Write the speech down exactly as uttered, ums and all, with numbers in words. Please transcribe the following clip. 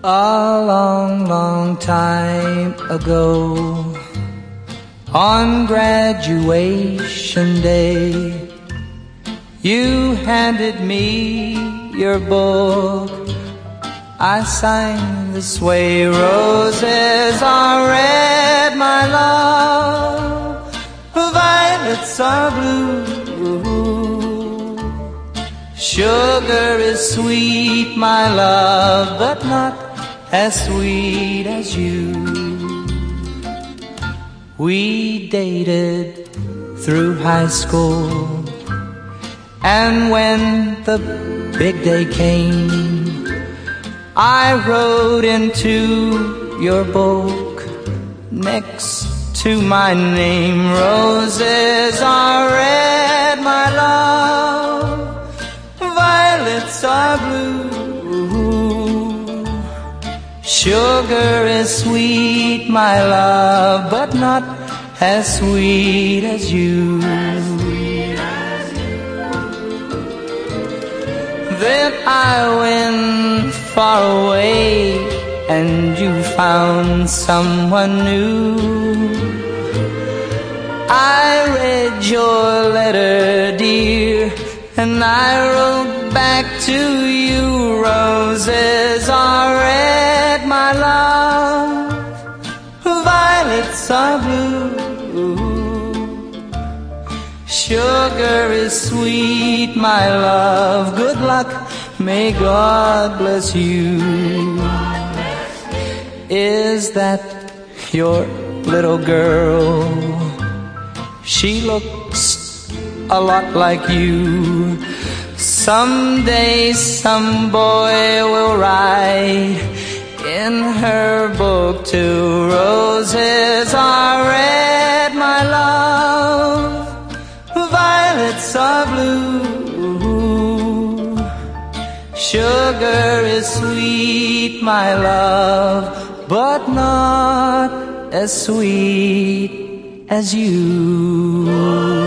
A long, long time ago, on graduation day, you handed me your book. I sang this way: roses are red, my love, violets are blue. Sugar is sweet, my love, but not as sweet as you. We dated through high school, and when the big day came, I wrote into your book next to my name: roses are red, my love, violets are blue. Sugar is sweet, my love, but not as sweet as you. Then I went far away, and you found someone new. I read your letter, dear, and I wrote back to you: roses are red, my love, violets are blue. Sugar is sweet, my love, good luck, may God bless you. Is that your little girl? She looks a lot like you. Someday some boy will write in her book too: roses are red, my love, violets are blue. Sugar is sweet, my love, but not as sweet as you.